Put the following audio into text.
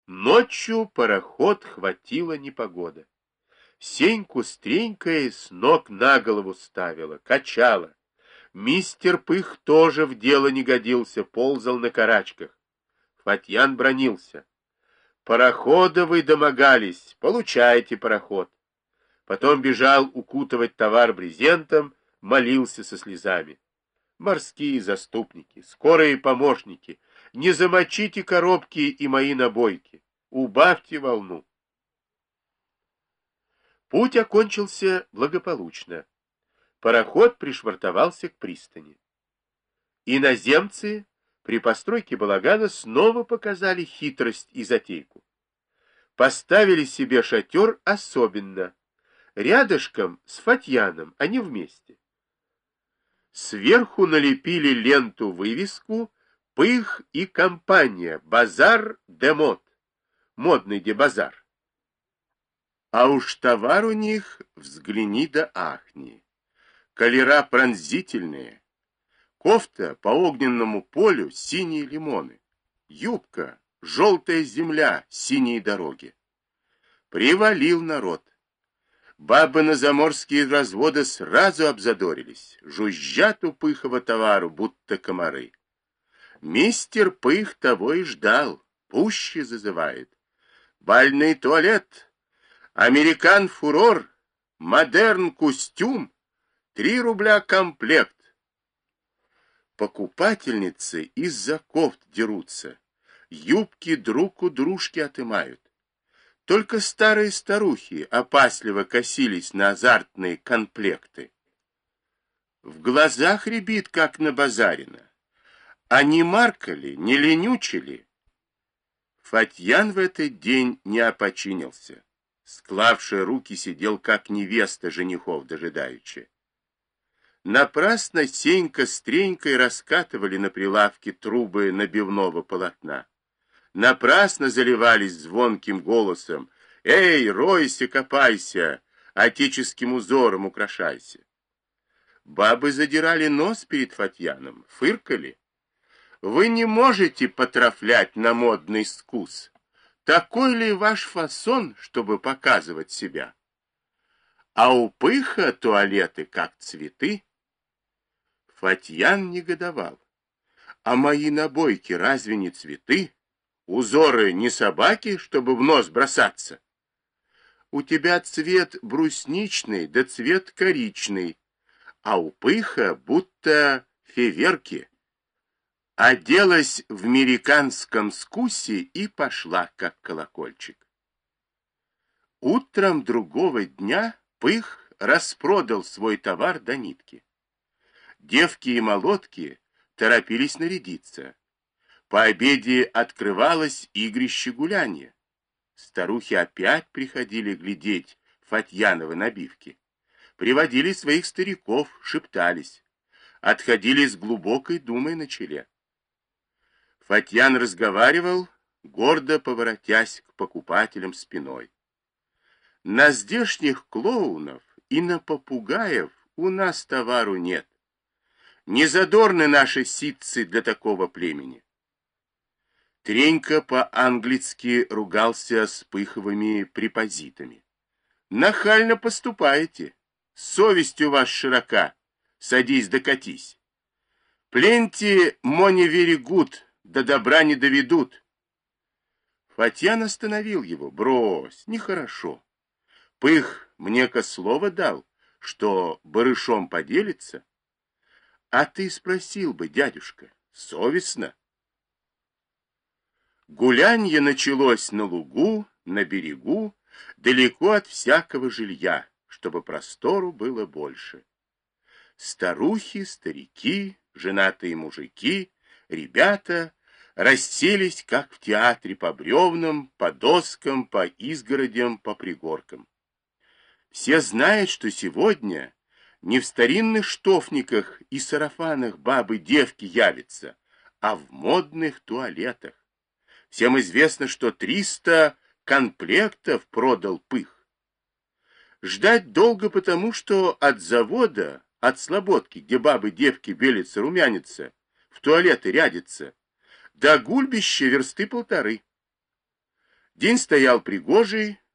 Ночью пароход хватила непогода. Сеньку стренькой с ног на голову ставила, качала. Мистер Пых тоже в дело не годился, ползал на карачках. Фатьян бранился. Парохода вы домогались, получайте пароход. Потом бежал укутывать товар брезентом, молился со слезами. Морские заступники, скорые помощники, не замочите коробки и мои набойки, убавьте волну. Путь окончился благополучно. Пароход пришвартовался к пристани. Иноземцы при постройке балагана снова показали хитрость и затейку. Поставили себе шатер особенно, рядышком с Фатьяном, а не вместе. Сверху налепили ленту-вывеску «Пых и компания. Базар де мод». Модный де базар. А уж товар у них взгляни да ахни. Колера пронзительные. Кофта по огненному полю синие лимоны. Юбка, желтая земля, синие дороги. Привалил народ. Бабы на заморские разводы сразу обзадорились. Жужжат у Пыхова товару, будто комары. Мистер Пых того и ждал. Пуще зазывает. Бальный туалет, американ-фурор, модерн-костюм, 3 рубля комплект. Покупательницы из-за кофт дерутся, юбки друг у дружки отымают. Только старые старухи опасливо косились на азартные комплекты. В глазах рябит, как на базарина. А не маркали, не ленючили. Фатьян в этот день не опочинился. Склавший руки сидел, как невеста женихов дожидаючи. Напрасно Сенька с Тренькой раскатывали на прилавке трубы набивного полотна. Напрасно заливались звонким голосом: «Эй, ройся, копайся, отеческим узором украшайся!» Бабы задирали нос перед Фатьяном, фыркали. «Вы не можете потрафлять на модный вкус. Такой ли ваш фасон, чтобы показывать себя? А у Пыха туалеты как цветы». Фатьян негодовал. «А мои набойки разве не цветы? Узоры не собаки, чтобы в нос бросаться? У тебя цвет брусничный, да цвет коричный, а у Пыха будто фейерверки». Оделась в американском скусе и пошла, как колокольчик. Утром другого дня Пых распродал свой товар до нитки. Девки и молодки торопились нарядиться. По обеде открывалось игрище гулянья. Старухи опять приходили глядеть Фатьяновы набивки. Приводили своих стариков, шептались. Отходили с глубокой думой на челе. Фатьян разговаривал, гордо поворотясь к покупателям спиной. На здешних клоунов и на попугаев у нас товару нет. Не задорны наши ситцы для такого племени. Тренька по-английски ругался с Пыховыми препозитами. Нахально поступаете. Совесть у вас широка. Садись да катись. Пленти моне вери гуд, до добра не доведут. Фатьян остановил его. Брось, нехорошо. Пых мне-ка слово дал, что барышом поделится. А ты спросил бы, дядюшка, совестно? Гулянье началось на лугу, на берегу, далеко от всякого жилья, чтобы простору было больше. Старухи, старики, женатые мужики, ребята расселись, как в театре, по бревнам, по доскам, по изгородям, по пригоркам. Все знают, что сегодня не в старинных штофниках и сарафанах бабы-девки явятся, а в модных туалетах. Всем известно, что 300 комплектов продал Пых. Ждать долго потому, что от завода, от слободки, где бабы-девки белятся, румянятся, в туалеты рядятся, до гульбища версты 1,5. День стоял пригожий,